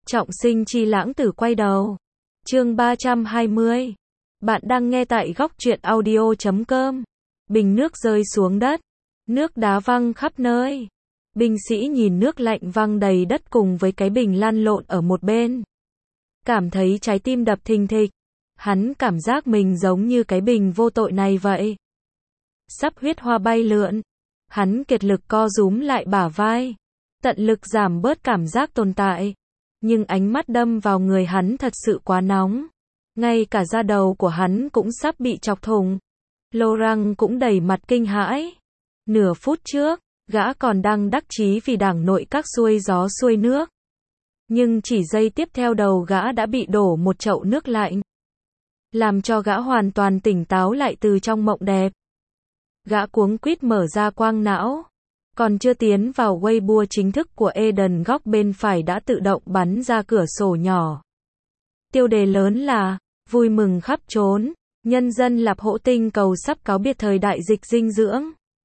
Trọng sinh chi lãng tử quay đầu. Chương 320. Bạn đang nghe tại góc truyện audio.com. Bình nước rơi xuống đất. Nước đá văng khắp nơi. Binh sĩ nhìn nước lạnh văng đầy đất cùng với cái bình lăn lộn ở một bên. Cảm thấy trái tim đập thình thịch. Hắn cảm giác mình giống như cái bình vô tội này vậy. Sắp huyết hoa bay lượn. Hắn kiệt lực co rúm lại bả vai. Tận lực giảm bớt cảm giác tồn tại. Nhưng ánh mắt đâm vào người hắn thật sự quá nóng. Ngay cả da đầu của hắn cũng sắp bị chọc thủng. Laurent cũng đầy mặt kinh hãi. Nửa phút trước, gã còn đang đắc chí vì đảng nội các xuôi gió xuôi nước. Nhưng chỉ giây tiếp theo đầu gã đã bị đổ một chậu nước lạnh. Làm cho gã hoàn toàn tỉnh táo lại từ trong mộng đẹp. Gã cuống quýt mở ra quang não. Còn chưa tiến vào Weibo chính thức của Eden, góc bên phải đã tự động bắn ra cửa sổ nhỏ. Tiêu đề lớn là vui mừng khắp trốn, nhân dân Lạp Hỗ tinh cầu sắp cáo biệt thời đại dịch dinh dưỡng.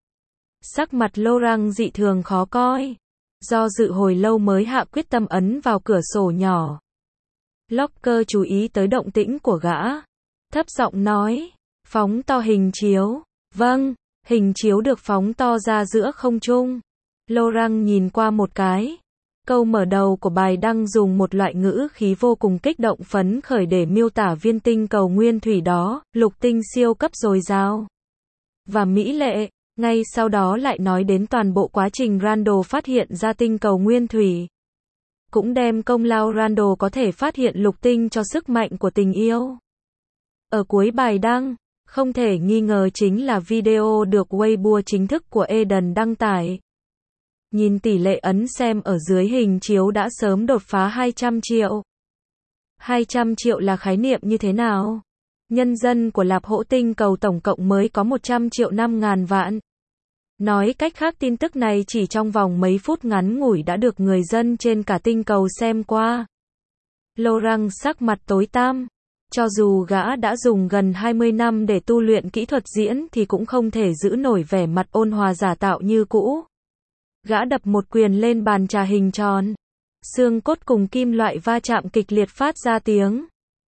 Sắc mặt Laurent dị thường khó coi. Do dự hồi lâu mới hạ quyết tâm ấn vào cửa sổ nhỏ. Locker chú ý tới động tĩnh của gã. Thấp giọng nói, phóng to hình chiếu. Vâng. Hình chiếu được phóng to ra giữa không trung. Laurent nhìn qua một cái. Câu mở đầu của bài đăng dùng một loại ngữ khí vô cùng kích động phấn khởi để miêu tả viên tinh cầu nguyên thủy đó, lục tinh siêu cấp dồi dào và mỹ lệ. Ngay sau đó lại nói đến toàn bộ quá trình Randall phát hiện ra tinh cầu nguyên thủy. Cũng đem công lao Randall có thể phát hiện lục tinh cho sức mạnh của tình yêu. Ở cuối bài đăng, không thể nghi ngờ chính là video được Weibo chính thức của Eden đăng tải. Nhìn tỷ lệ ấn xem ở dưới hình chiếu đã sớm đột phá 200 triệu. 200 triệu là khái niệm như thế nào? Nhân dân của Lạp Hỗ tinh cầu tổng cộng mới có 100 triệu 5.000 vạn. Nói cách khác, tin tức này chỉ trong vòng mấy phút ngắn ngủi đã được người dân trên cả tinh cầu xem qua. Laurent sắc mặt tối tăm. Cho dù gã đã dùng gần 20 năm để tu luyện kỹ thuật diễn thì cũng không thể giữ nổi vẻ mặt ôn hòa giả tạo như cũ. Gã đập một quyền lên bàn trà hình tròn. Xương cốt cùng kim loại va chạm kịch liệt phát ra tiếng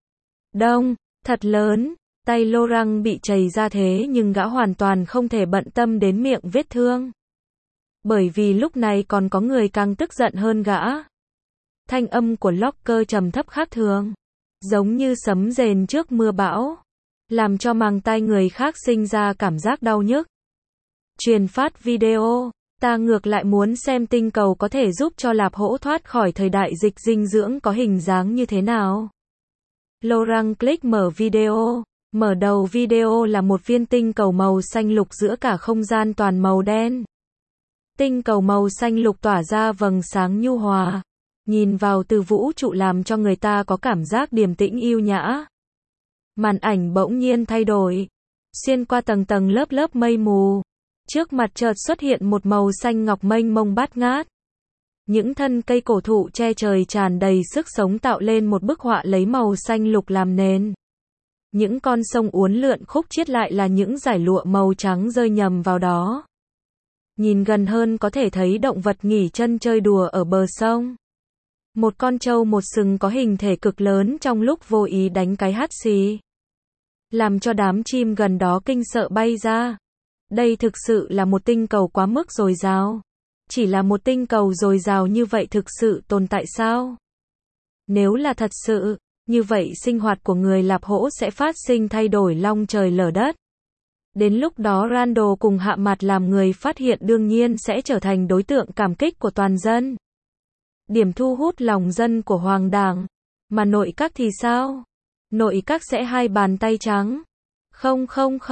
đông, thật lớn. Tay Laurent bị trầy ra thế nhưng gã hoàn toàn không thể bận tâm đến miệng vết thương. Bởi vì lúc này còn có người càng tức giận hơn gã. Thanh âm của Locker trầm thấp khác thường. Giống như sấm rền trước mưa bão. Làm cho màng tai người khác sinh ra cảm giác đau nhức. Truyền phát video. Ta ngược lại muốn xem tinh cầu có thể giúp cho Lạp Hỗ thoát khỏi thời đại dịch dinh dưỡng có hình dáng như thế nào. Laurent click mở video. Mở đầu video là một viên tinh cầu màu xanh lục giữa cả không gian toàn màu đen. Tinh cầu màu xanh lục tỏa ra vầng sáng nhu hòa. Nhìn vào từ vũ trụ làm cho người ta có cảm giác điềm tĩnh yêu nhã. Màn ảnh bỗng nhiên thay đổi. Xuyên qua tầng tầng lớp lớp mây mù. Trước mặt chợt xuất hiện một màu xanh ngọc mênh mông bát ngát. Những thân cây cổ thụ che trời tràn đầy sức sống tạo lên một bức họa lấy màu xanh lục làm nền. Những con sông uốn lượn khúc chiết lại là những dải lụa màu trắng rơi nhầm vào đó. Nhìn gần hơn có thể thấy động vật nghỉ chân chơi đùa ở bờ sông. Một con trâu một sừng có hình thể cực lớn trong lúc vô ý đánh cái hắt xì. Làm cho đám chim gần đó kinh sợ bay ra. Đây thực sự là một tinh cầu quá mức dồi dào. Chỉ là một tinh cầu dồi dào như vậy thực sự tồn tại sao? Nếu là thật sự, như vậy sinh hoạt của người Lạp Hỗ sẽ phát sinh thay đổi long trời lở đất. Đến lúc đó Randall cùng Hạ Mặt làm người phát hiện đương nhiên sẽ trở thành đối tượng cảm kích của toàn dân. Điểm thu hút lòng dân của Hoàng đảng. Mà nội các thì sao? Nội các sẽ hai bàn tay trắng. Không.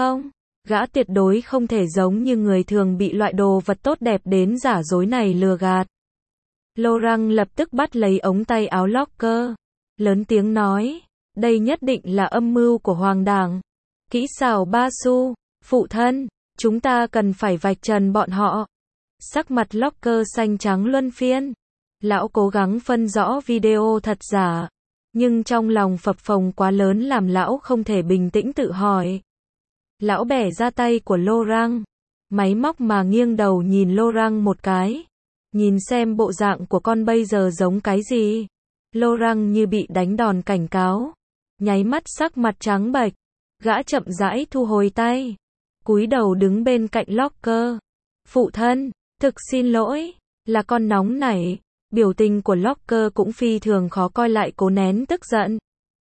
Gã tuyệt đối không thể giống như người thường bị loại đồ vật tốt đẹp đến giả dối này lừa gạt. Laurent lập tức bắt lấy ống tay áo Locker. Lớn tiếng nói. Đây nhất định là âm mưu của Hoàng đảng. Kỹ xảo ba xu. Phụ thân. Chúng ta cần phải vạch trần bọn họ. Sắc mặt Locker xanh trắng luân phiên. Lão cố gắng phân rõ video thật giả. Nhưng trong lòng phập phồng quá lớn làm lão không thể bình tĩnh tự hỏi. Lão bẻ ra tay của Laurent. Máy móc mà nghiêng đầu nhìn Laurent một cái. Nhìn xem bộ dạng của con bây giờ giống cái gì. Laurent như bị đánh đòn cảnh cáo. Nháy mắt sắc mặt trắng bệch. Gã chậm rãi thu hồi tay. Cúi đầu đứng bên cạnh Locke. Phụ thân, thực xin lỗi, là con nóng nảy. Biểu tình của Locke cũng phi thường khó coi lại cố nén tức giận.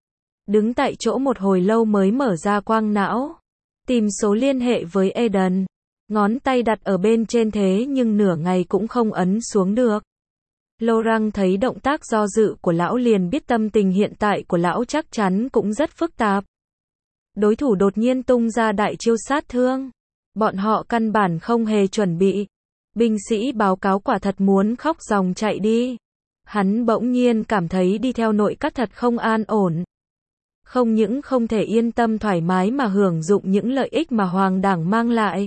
Đứng tại chỗ một hồi lâu mới mở ra quang não. Tìm số liên hệ với Eden. Ngón tay đặt ở bên trên thế nhưng nửa ngày cũng không ấn xuống được. Laurent thấy động tác do dự của lão liền biết tâm tình hiện tại của lão chắc chắn cũng rất phức tạp. Đối thủ đột nhiên tung ra đại chiêu sát thương. Bọn họ căn bản không hề chuẩn bị. Binh sĩ báo cáo quả thật muốn khóc ròng chạy đi. Hắn bỗng nhiên cảm thấy đi theo nội các thật không an ổn. Không những không thể yên tâm thoải mái mà hưởng dụng những lợi ích mà Hoàng đảng mang lại.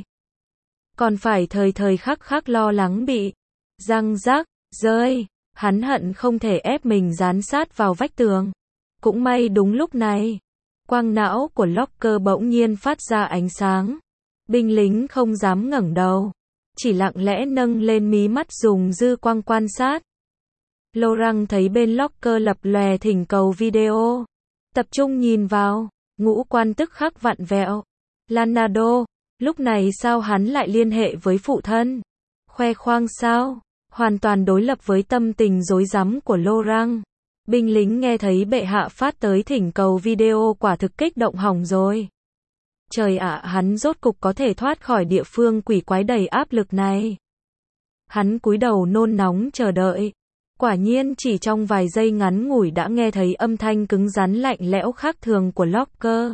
Còn phải thời thời khắc khắc lo lắng bị răng rắc, rơi. Hắn hận không thể ép mình dán sát vào vách tường. Cũng may đúng lúc này, quang não của Locke bỗng nhiên phát ra ánh sáng. Binh lính không dám ngẩng đầu. Chỉ lặng lẽ nâng lên mí mắt dùng dư quang quan sát. Laurent thấy bên Locke lập lòe thỉnh cầu video. Tập trung nhìn vào, ngũ quan tức khắc vặn vẹo. Leonardo, lúc này sao hắn lại liên hệ với phụ thân? Khoe khoang sao? Hoàn toàn đối lập với tâm tình rối rắm của Laurent. Binh lính nghe thấy bệ hạ phát tới thỉnh cầu video quả thực kích động hỏng rồi. Trời ạ, hắn rốt cục có thể thoát khỏi địa phương quỷ quái đầy áp lực này. Hắn cúi đầu nôn nóng chờ đợi. Quả nhiên chỉ trong vài giây ngắn ngủi đã nghe thấy âm thanh cứng rắn lạnh lẽo khác thường của Locke.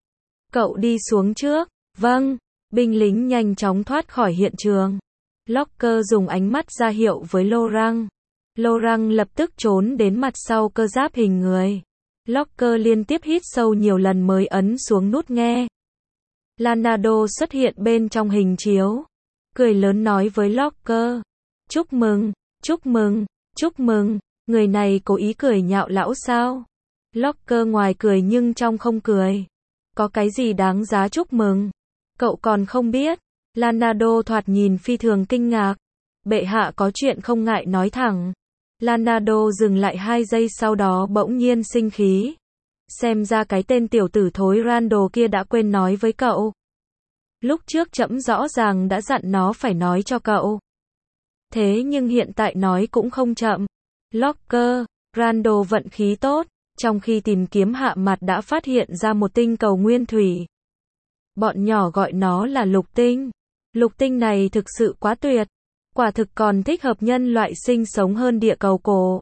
Cậu đi xuống trước. Vâng. Binh lính nhanh chóng thoát khỏi hiện trường. Locke dùng ánh mắt ra hiệu với Laurent. Laurent lập tức trốn đến mặt sau cơ giáp hình người. Locke liên tiếp hít sâu nhiều lần mới ấn xuống nút nghe. Leonardo xuất hiện bên trong hình chiếu. Cười lớn nói với Locke. Chúc mừng, chúc mừng, chúc mừng. Người này cố ý cười nhạo lão sao? Locke ngoài cười nhưng trong không cười. Có cái gì đáng giá chúc mừng? Cậu còn không biết. Leonardo thoạt nhìn phi thường kinh ngạc. Bệ hạ có chuyện không ngại nói thẳng. Leonardo dừng lại 2 giây sau đó bỗng nhiên sinh khí. Xem ra cái tên tiểu tử thối Randall kia đã quên nói với cậu. Lúc trước trẫm rõ ràng đã dặn nó phải nói cho cậu. Thế nhưng hiện tại nói cũng không chậm. Locke, Randall vận khí tốt. Trong khi tìm kiếm hạ mặt đã phát hiện ra một tinh cầu nguyên thủy. Bọn nhỏ gọi nó là lục tinh. Lục tinh này thực sự quá tuyệt. Quả thực còn thích hợp nhân loại sinh sống hơn địa cầu cổ.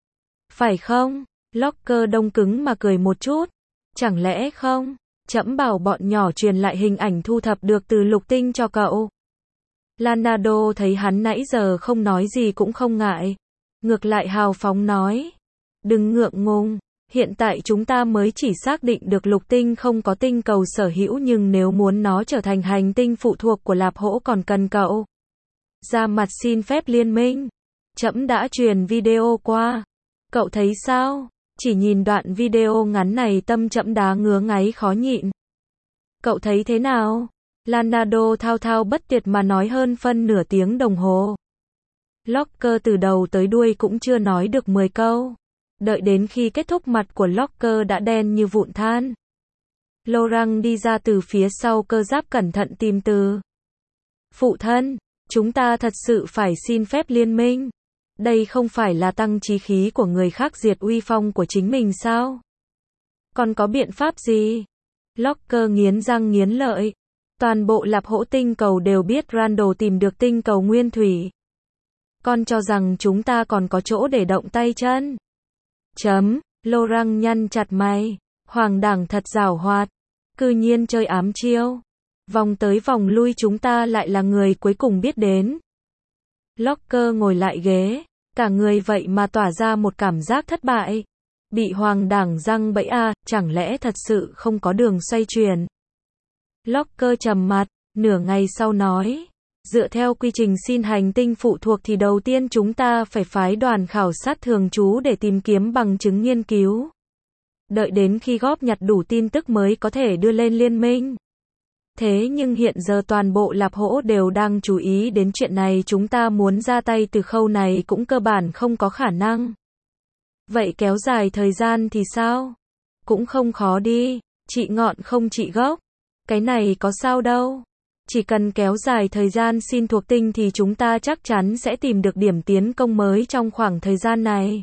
Phải không? Locke đông cứng mà cười một chút. Chẳng lẽ không? Trẫm bảo bọn nhỏ truyền lại hình ảnh thu thập được từ lục tinh cho cậu. Leonardo thấy hắn nãy giờ không nói gì cũng không ngại. Ngược lại hào phóng nói. Đừng ngượng ngùng. Hiện tại chúng ta mới chỉ xác định được lục tinh không có tinh cầu sở hữu nhưng nếu muốn nó trở thành hành tinh phụ thuộc của Lạp Hổ còn cần cậu ra mặt xin phép liên minh. Trẫm đã truyền video qua. Cậu thấy sao? Chỉ nhìn đoạn video ngắn này tâm trẫm đá ngứa ngáy khó nhịn. Cậu thấy thế nào? Leonardo thao thao bất tuyệt mà nói hơn phân nửa tiếng đồng hồ. Locke từ đầu tới đuôi cũng chưa nói được 10 câu. Đợi đến khi kết thúc mặt của Locke đã đen như vụn than. Laurent đi ra từ phía sau cơ giáp cẩn thận tìm từ. Phụ thân, chúng ta thật sự phải xin phép liên minh. Đây không phải là tăng chí khí của người khác diệt uy phong của chính mình sao? Còn có biện pháp gì? Locke nghiến răng nghiến lợi. Toàn bộ Lạp Hổ tinh cầu đều biết Randall tìm được tinh cầu nguyên thủy. Con cho rằng chúng ta còn có chỗ để động tay chân. Laurent nhăn chặt mày. Hoàng đảng thật giảo hoạt. Cư nhiên chơi ám chiêu. Vòng tới vòng lui chúng ta lại là người cuối cùng biết đến. Locke ngồi lại ghế. Cả người vậy mà tỏa ra một cảm giác thất bại. Bị hoàng đảng giăng bẫy à, chẳng lẽ thật sự không có đường xoay chuyển. Locke trầm mặt, nửa ngày sau nói. Dựa theo quy trình xin hành tinh phụ thuộc thì đầu tiên chúng ta phải phái đoàn khảo sát thường trú để tìm kiếm bằng chứng nghiên cứu. Đợi đến khi góp nhặt đủ tin tức mới có thể đưa lên liên minh. Thế nhưng hiện giờ toàn bộ Lạp Hổ đều đang chú ý đến chuyện này, chúng ta muốn ra tay từ khâu này cũng cơ bản không có khả năng. Vậy kéo dài thời gian thì sao? Cũng không khó đi, trị ngọn không trị gốc. Cái này có sao đâu. Chỉ cần kéo dài thời gian xin thuộc tinh thì chúng ta chắc chắn sẽ tìm được điểm tiến công mới trong khoảng thời gian này.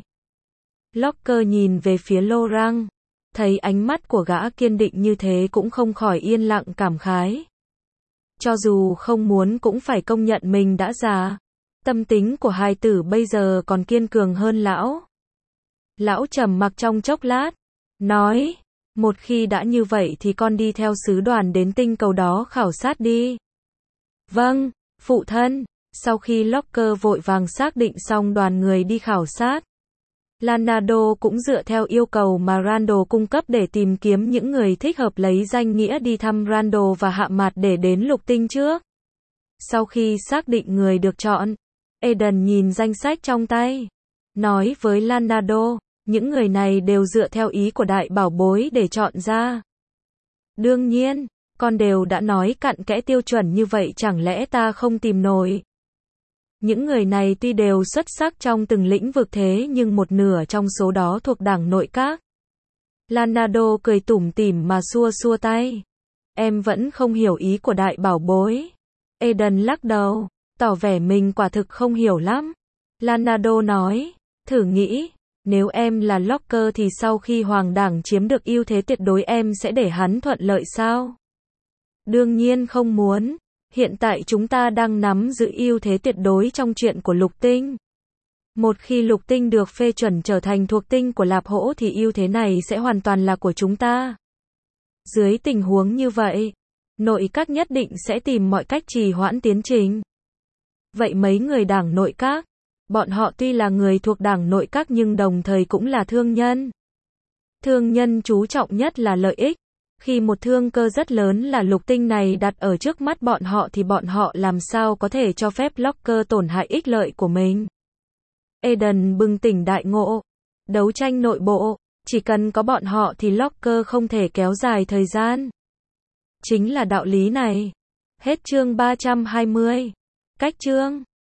Locker nhìn về phía Laurent, thấy ánh mắt của gã kiên định như thế cũng không khỏi yên lặng cảm khái. Cho dù không muốn cũng phải công nhận mình đã già. Tâm tính của hài tử bây giờ còn kiên cường hơn lão. Lão trầm mặc trong chốc lát, nói, một khi đã như vậy thì con đi theo sứ đoàn đến tinh cầu đó khảo sát đi. Vâng, phụ thân. Sau khi Locker vội vàng xác định xong đoàn người đi khảo sát, Leonardo cũng dựa theo yêu cầu mà Randall cung cấp để tìm kiếm những người thích hợp lấy danh nghĩa đi thăm Randall và hạ mạt để đến lục tinh trước. Sau khi xác định người được chọn, Eden nhìn danh sách trong tay, nói với Leonardo, những người này đều dựa theo ý của đại bảo bối để chọn ra. Đương nhiên, con đều đã nói cặn kẽ tiêu chuẩn như vậy chẳng lẽ ta không tìm nổi. Những người này tuy đều xuất sắc trong từng lĩnh vực thế nhưng một nửa trong số đó thuộc đảng nội các. Leonardo cười tủm tỉm mà xua xua tay. Em vẫn không hiểu ý của đại bảo bối. Eden lắc đầu, tỏ vẻ mình quả thực không hiểu lắm. Leonardo nói, thử nghĩ, nếu em là Locker thì sau khi Hoàng đảng chiếm được ưu thế tuyệt đối em sẽ để hắn thuận lợi sao? Đương nhiên không muốn. Hiện tại chúng ta đang nắm giữ ưu thế tuyệt đối trong chuyện của lục tinh. Một khi lục tinh được phê chuẩn trở thành thuộc tinh của Lạp Hỗ thì ưu thế này sẽ hoàn toàn là của chúng ta. Dưới tình huống như vậy, nội các nhất định sẽ tìm mọi cách trì hoãn tiến trình. Vậy mấy người đảng nội các, bọn họ tuy là người thuộc đảng nội các nhưng đồng thời cũng là thương nhân. Thương nhân chú trọng nhất là lợi ích. Khi một thương cơ rất lớn là lục tinh này đặt ở trước mắt bọn họ thì bọn họ làm sao có thể cho phép Locker tổn hại ích lợi của mình. Eden bừng tỉnh đại ngộ. Đấu tranh nội bộ, chỉ cần có bọn họ thì Locker không thể kéo dài thời gian. Chính là đạo lý này. Hết chương 320. Cách chương